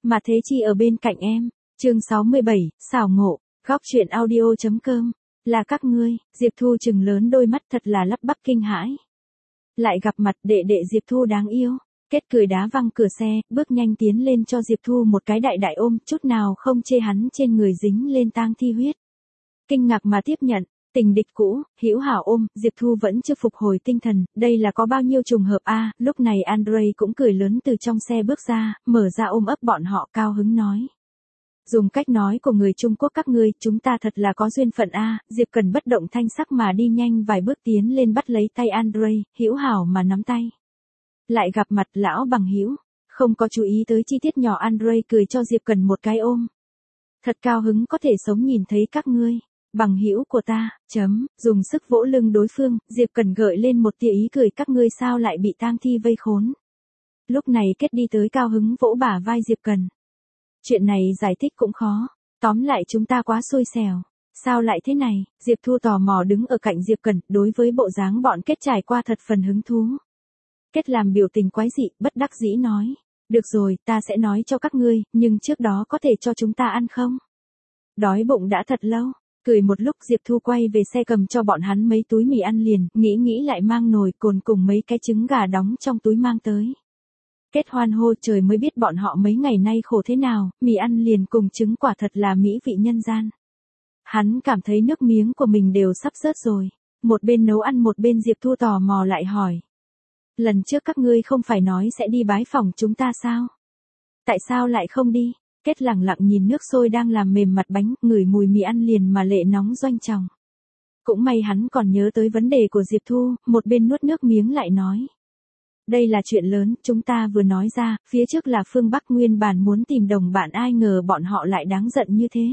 Mà Thế Chi ở bên cạnh em. Chương 67, xảo ngộ, góc truyện audio.com. Là các ngươi. Diệp Thu trừng lớn đôi mắt thật là lắp bắp kinh hãi. Lại gặp mặt đệ đệ Diệp Thu đáng yêu. Kết cười đá văng cửa xe, bước nhanh tiến lên cho Diệp Thu một cái đại đại ôm, chút nào không chê hắn trên người dính lên tang thi huyết. Kinh ngạc mà tiếp nhận, tình địch cũ, hữu hảo ôm, Diệp Thu vẫn chưa phục hồi tinh thần, đây là có bao nhiêu trùng hợp a. Lúc này Andre cũng cười lớn từ trong xe bước ra, mở ra ôm ấp bọn họ, cao hứng nói. Dùng cách nói của người Trung Quốc các ngươi, chúng ta thật là có duyên phận a. Diệp Cần bất động thanh sắc mà đi nhanh vài bước tiến lên bắt lấy tay Andre, hữu hảo mà nắm tay. Lại gặp mặt lão bằng hữu, không có chú ý tới chi tiết nhỏ, Andre cười cho Diệp Cần một cái ôm. Thật cao hứng có thể sống nhìn thấy các ngươi, bằng hữu của ta, dùng sức vỗ lưng đối phương, Diệp Cần gợi lên một tia ý cười, các ngươi sao lại bị tang thi vây khốn. Lúc này Kết đi tới cao hứng vỗ bả vai Diệp Cần. Chuyện này giải thích cũng khó, tóm lại chúng ta quá xui xẻo. Sao lại thế này? Diệp Thu tò mò đứng ở cạnh Diệp Cần, đối với bộ dáng bọn Kết trải qua thật phần hứng thú. Kết làm biểu tình quái dị, bất đắc dĩ nói. Được rồi, ta sẽ nói cho các ngươi, nhưng trước đó có thể cho chúng ta ăn không? Đói bụng đã thật lâu. Cười một lúc Diệp Thu quay về xe cầm cho bọn hắn mấy túi mì ăn liền, nghĩ lại mang nồi cồn cùng mấy cái trứng gà đóng trong túi mang tới. Kết hoan hô, trời mới biết bọn họ mấy ngày nay khổ thế nào, mì ăn liền cùng trứng quả thật là mỹ vị nhân gian. Hắn cảm thấy nước miếng của mình đều sắp rớt rồi. Một bên nấu ăn một bên Diệp Thu tò mò lại hỏi. Lần trước các ngươi không phải nói sẽ đi bái phỏng chúng ta sao? Tại sao lại không đi? Kết lẳng lặng nhìn nước sôi đang làm mềm mặt bánh, ngửi mùi mì ăn liền mà lệ nóng doanh tròng. Cũng may hắn còn nhớ tới vấn đề của Diệp Thu, một bên nuốt nước miếng lại nói. Đây là chuyện lớn, chúng ta vừa nói ra, phía trước là phương Bắc nguyên bản muốn tìm đồng bạn, ai ngờ bọn họ lại đáng giận như thế.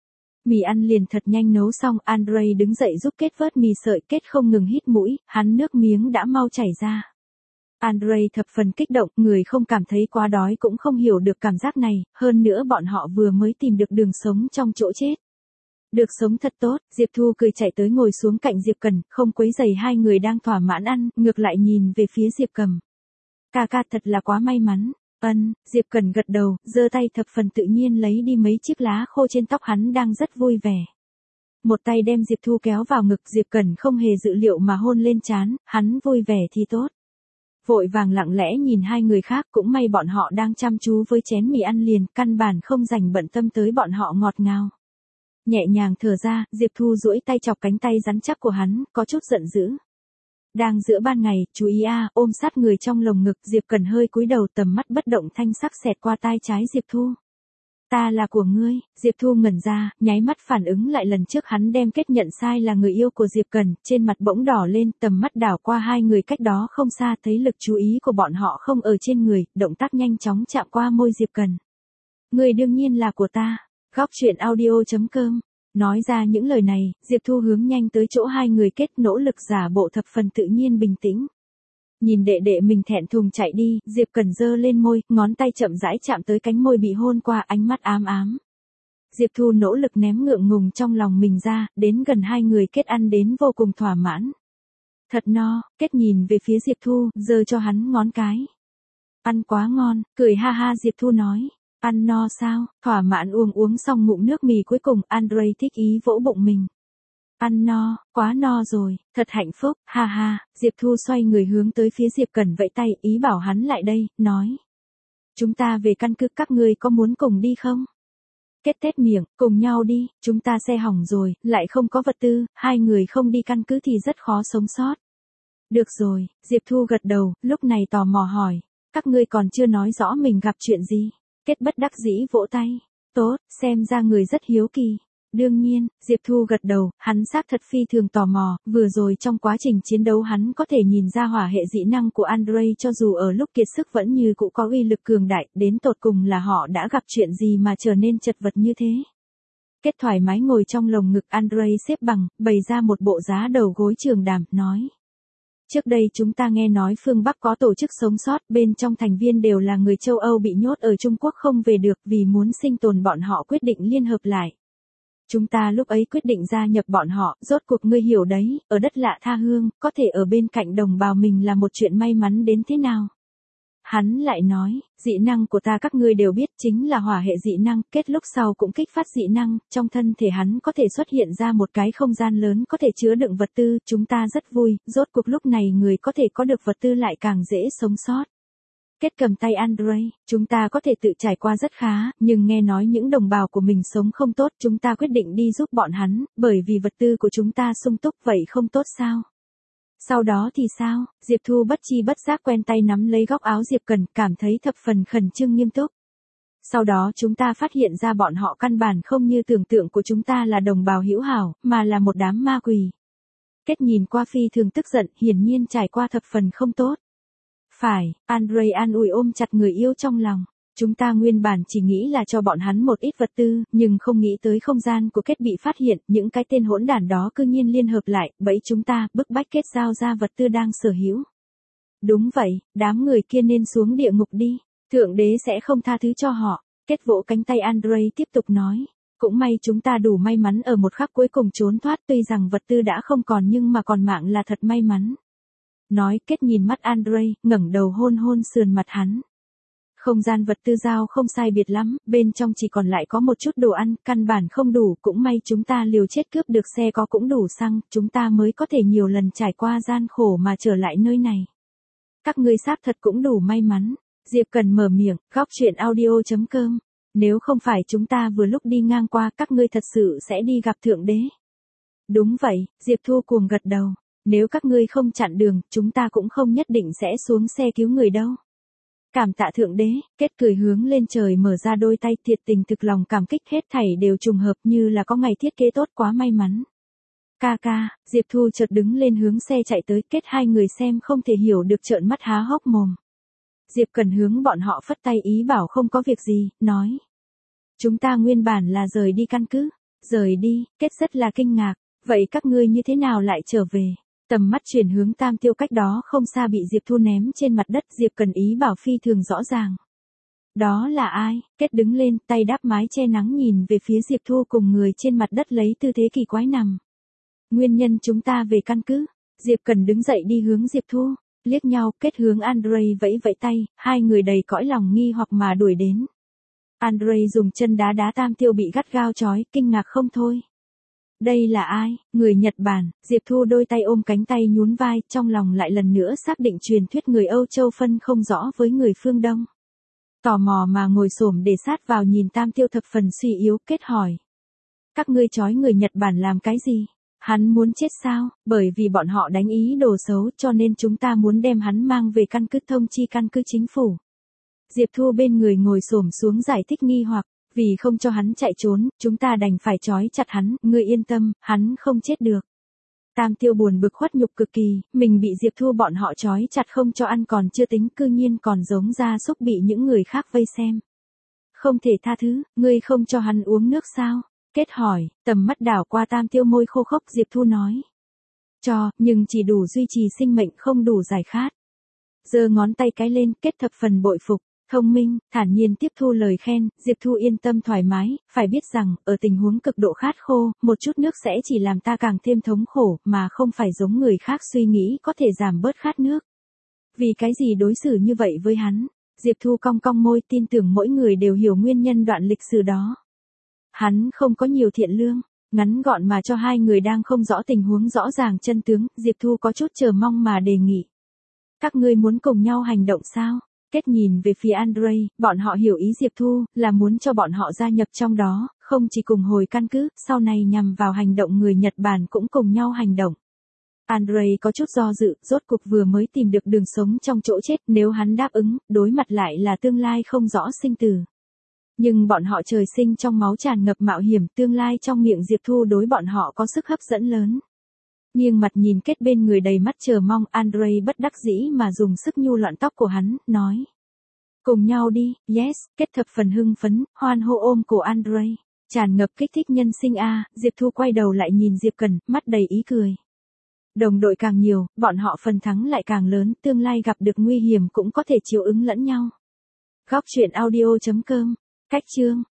Mì ăn liền thật nhanh nấu xong, Andre đứng dậy giúp Kết vớt mì sợi, Kết không ngừng hít mũi, hắn nước miếng đã mau chảy ra. Andre thập phần kích động, người không cảm thấy quá đói cũng không hiểu được cảm giác này, hơn nữa bọn họ vừa mới tìm được đường sống trong chỗ chết. Được sống thật tốt, Diệp Thu cười chạy tới ngồi xuống cạnh Diệp Cần, không quấy rầy hai người đang thỏa mãn ăn, ngược lại nhìn về phía Diệp Cầm. Ca ca thật là quá may mắn. Diệp Cần gật đầu, giơ tay thập phần tự nhiên lấy đi mấy chiếc lá khô trên tóc hắn đang rất vui vẻ. Một tay đem Diệp Thu kéo vào ngực, Diệp Cần không hề dự liệu mà hôn lên trán, hắn vui vẻ thì tốt. Vội vàng lặng lẽ nhìn hai người khác, cũng may bọn họ đang chăm chú với chén mì ăn liền, căn bản không dành bận tâm tới bọn họ ngọt ngào. Nhẹ nhàng thở ra, Diệp Thu duỗi tay chọc cánh tay rắn chắc của hắn, có chút giận dữ. Đang giữa ban ngày, chú ý ôm sát người trong lồng ngực, Diệp Cần hơi cúi đầu, tầm mắt bất động thanh sắc xẹt qua tai trái Diệp Thu. Ta là của ngươi. Diệp Thu ngẩn ra, nháy mắt phản ứng lại lần trước hắn đem Kết nhận sai là người yêu của Diệp Cần, trên mặt bỗng đỏ lên, tầm mắt đảo qua hai người cách đó không xa, thấy lực chú ý của bọn họ không ở trên người, động tác nhanh chóng chạm qua môi Diệp Cần. Ngươi đương nhiên là của ta. Góc truyện audio.com. Nói ra những lời này, Diệp Thu hướng nhanh tới chỗ hai người Kết, nỗ lực giả bộ thập phần tự nhiên bình tĩnh. Nhìn đệ đệ mình thẹn thùng chạy đi, Diệp Cần giơ lên môi, ngón tay chậm rãi chạm tới cánh môi bị hôn qua, ánh mắt ám ám. Diệp Thu nỗ lực ném ngượng ngùng trong lòng mình ra, đến gần hai người Kết ăn đến vô cùng thỏa mãn. Thật no. Kết nhìn về phía Diệp Thu, giơ cho hắn ngón cái. Ăn quá ngon, cười ha ha Diệp Thu nói. Ăn no sao? Thỏa mãn uống xong ngụm nước mì cuối cùng, Andre thích ý vỗ bụng mình. Ăn no, quá no rồi, thật hạnh phúc, ha ha. Diệp Thu xoay người hướng tới phía Diệp Cần vẫy tay, ý bảo hắn lại đây, nói. Chúng ta về căn cứ, các ngươi có muốn cùng đi không? Kết tét miệng, cùng nhau đi, chúng ta xe hỏng rồi, lại không có vật tư, hai người không đi căn cứ thì rất khó sống sót. Được rồi, Diệp Thu gật đầu, lúc này tò mò hỏi. Các ngươi còn chưa nói rõ mình gặp chuyện gì? Kết bất đắc dĩ vỗ tay. Tốt, xem ra người rất hiếu kỳ. Đương nhiên, Diệp Thu gật đầu, hắn xác thật phi thường tò mò, vừa rồi trong quá trình chiến đấu hắn có thể nhìn ra hỏa hệ dị năng của Andre, cho dù ở lúc kiệt sức vẫn như cũ có uy lực cường đại, đến tột cùng là họ đã gặp chuyện gì mà trở nên chật vật như thế. Kết thoải mái ngồi trong lồng ngực Andre xếp bằng, bày ra một bộ giá đầu gối trường đàm, nói. Trước đây chúng ta nghe nói phương Bắc có tổ chức sống sót, bên trong thành viên đều là người châu Âu bị nhốt ở Trung Quốc không về được, vì muốn sinh tồn bọn họ quyết định liên hợp lại. Chúng ta lúc ấy quyết định gia nhập bọn họ, rốt cuộc ngươi hiểu đấy, ở đất lạ tha hương, có thể ở bên cạnh đồng bào mình là một chuyện may mắn đến thế nào. Hắn lại nói, dị năng của ta các ngươi đều biết chính là hỏa hệ dị năng, kết lúc sau cũng kích phát dị năng, trong thân thể hắn có thể xuất hiện ra một cái không gian lớn có thể chứa đựng vật tư, chúng ta rất vui, rốt cuộc lúc này người có thể có được vật tư lại càng dễ sống sót. Kết cầm tay Andre, chúng ta có thể tự trải qua rất khá, nhưng nghe nói những đồng bào của mình sống không tốt, chúng ta quyết định đi giúp bọn hắn, bởi vì vật tư của chúng ta sung túc, vậy không tốt sao? Sau đó thì sao? Diệp Thu bất chi bất giác quen tay nắm lấy góc áo Diệp Cần, cảm thấy thập phần khẩn trương nghiêm túc. Sau đó chúng ta phát hiện ra bọn họ căn bản không như tưởng tượng của chúng ta là đồng bào hữu hảo, mà là một đám ma quỷ. Kết nhìn qua phi thường tức giận, hiển nhiên trải qua thập phần không tốt. Phải, Andre an ủi ôm chặt người yêu trong lòng. Chúng ta nguyên bản chỉ nghĩ là cho bọn hắn một ít vật tư, nhưng không nghĩ tới không gian của Kết bị phát hiện, những cái tên hỗn đản đó cư nhiên liên hợp lại, bẫy chúng ta, bức bách Kết giao ra vật tư đang sở hữu. Đúng vậy, đám người kia nên xuống địa ngục đi, Thượng Đế sẽ không tha thứ cho họ. Kết vỗ cánh tay Andre tiếp tục nói. Cũng may chúng ta đủ may mắn ở một khắc cuối cùng trốn thoát, tuy rằng vật tư đã không còn nhưng mà còn mạng là thật may mắn. Nói, Kết nhìn mắt Andre, ngẩng đầu hôn hôn sườn mặt hắn. Không gian vật tư giao không sai biệt lắm, bên trong chỉ còn lại có một chút đồ ăn, căn bản không đủ, cũng may chúng ta liều chết cướp được xe có cũng đủ xăng, chúng ta mới có thể nhiều lần trải qua gian khổ mà trở lại nơi này. Các ngươi xác thật cũng đủ may mắn. Diệp Cần mở miệng, góc chuyện audio.com. Nếu không phải chúng ta vừa lúc đi ngang qua, các ngươi thật sự sẽ đi gặp Thượng Đế. Đúng vậy, Diệp Thu cuồng gật đầu. Nếu các ngươi không chặn đường, chúng ta cũng không nhất định sẽ xuống xe cứu người đâu. Cảm tạ Thượng Đế, Kết cười hướng lên trời mở ra đôi tay, thiệt tình thực lòng cảm kích, hết thảy đều trùng hợp như là có ngày thiết kế tốt, quá may mắn. Ca ca, Diệp Thu chợt đứng lên hướng xe chạy tới, Kết hai người xem không thể hiểu được trợn mắt há hốc mồm. Diệp Cần hướng bọn họ phất tay ý bảo không có việc gì, nói. Chúng ta nguyên bản là rời đi căn cứ. Rời đi, Kết rất là kinh ngạc. Vậy các ngươi như thế nào lại trở về? Tầm mắt chuyển hướng Tam Tiêu cách đó không xa bị Diệp Thu ném trên mặt đất, Diệp Cần ý bảo phi thường rõ ràng. Đó là ai? Kết đứng lên, tay đáp mái che nắng nhìn về phía Diệp Thu cùng người trên mặt đất lấy tư thế kỳ quái nằm. Nguyên nhân chúng ta về căn cứ. Diệp Cần đứng dậy đi hướng Diệp Thu, liếc nhau, Kết hướng Andre vẫy vẫy tay, hai người đầy cõi lòng nghi hoặc mà đuổi đến. Andre dùng chân đá đá Tam Tiêu bị gắt gao trói, kinh ngạc không thôi. Đây là ai? Người Nhật Bản. Diệp Thu đôi tay ôm cánh tay nhún vai, trong lòng lại lần nữa xác định truyền thuyết người Âu Châu phân không rõ với người phương Đông. Tò mò mà ngồi xổm để sát vào nhìn Tam Tiêu thập phần suy yếu, Kết hỏi. Các ngươi trói người Nhật Bản làm cái gì? Hắn muốn chết sao? Bởi vì bọn họ đánh ý đồ xấu cho nên chúng ta muốn đem hắn mang về căn cứ, thông chi căn cứ chính phủ. Diệp Thu bên người ngồi xổm xuống giải thích nghi hoặc. Vì không cho hắn chạy trốn, chúng ta đành phải trói chặt hắn, ngươi yên tâm, hắn không chết được. Tam Tiêu buồn bực khuất nhục cực kỳ, mình bị Diệp Thu bọn họ trói chặt không cho ăn còn chưa tính, cư nhiên còn giống gia súc bị những người khác vây xem. Không thể tha thứ, ngươi không cho hắn uống nước sao? Kết hỏi, tầm mắt đảo qua Tam Tiêu môi khô khốc, Diệp Thu nói. Cho, nhưng chỉ đủ duy trì sinh mệnh, không đủ giải khát. Giơ ngón tay cái lên, Kết thập phần bội phục. Thông minh, thản nhiên tiếp thu lời khen, Diệp Thu yên tâm thoải mái, phải biết rằng, ở tình huống cực độ khát khô, một chút nước sẽ chỉ làm ta càng thêm thống khổ, mà không phải giống người khác suy nghĩ có thể giảm bớt khát nước. Vì cái gì đối xử như vậy với hắn? Diệp Thu cong cong môi, tin tưởng mỗi người đều hiểu nguyên nhân đoạn lịch sử đó. Hắn không có nhiều thiện lương, ngắn gọn mà cho hai người đang không rõ tình huống rõ ràng chân tướng, Diệp Thu có chút chờ mong mà đề nghị. Các ngươi muốn cùng nhau hành động sao? Kết nhìn về phía Andre, bọn họ hiểu ý Diệp Thu, là muốn cho bọn họ gia nhập trong đó, không chỉ cùng hồi căn cứ, sau này nhằm vào hành động người Nhật Bản cũng cùng nhau hành động. Andre có chút do dự, rốt cuộc vừa mới tìm được đường sống trong chỗ chết, nếu hắn đáp ứng, đối mặt lại là tương lai không rõ sinh tử. Nhưng bọn họ trời sinh trong máu tràn ngập mạo hiểm, tương lai trong miệng Diệp Thu đối bọn họ có sức hấp dẫn lớn. Nghiêng mặt nhìn Kết bên người đầy mắt chờ mong, Andre bất đắc dĩ mà dùng sức nhu loạn tóc của hắn, nói. Cùng nhau đi, yes, Kết thập phần hưng phấn, hoan hô ôm cổ Andre. Tràn ngập kích thích nhân sinh a. Diệp Thu quay đầu lại nhìn Diệp Cần, mắt đầy ý cười. Đồng đội càng nhiều, bọn họ phần thắng lại càng lớn, tương lai gặp được nguy hiểm cũng có thể chiếu ứng lẫn nhau. Góc chuyện audio.com, cách chương.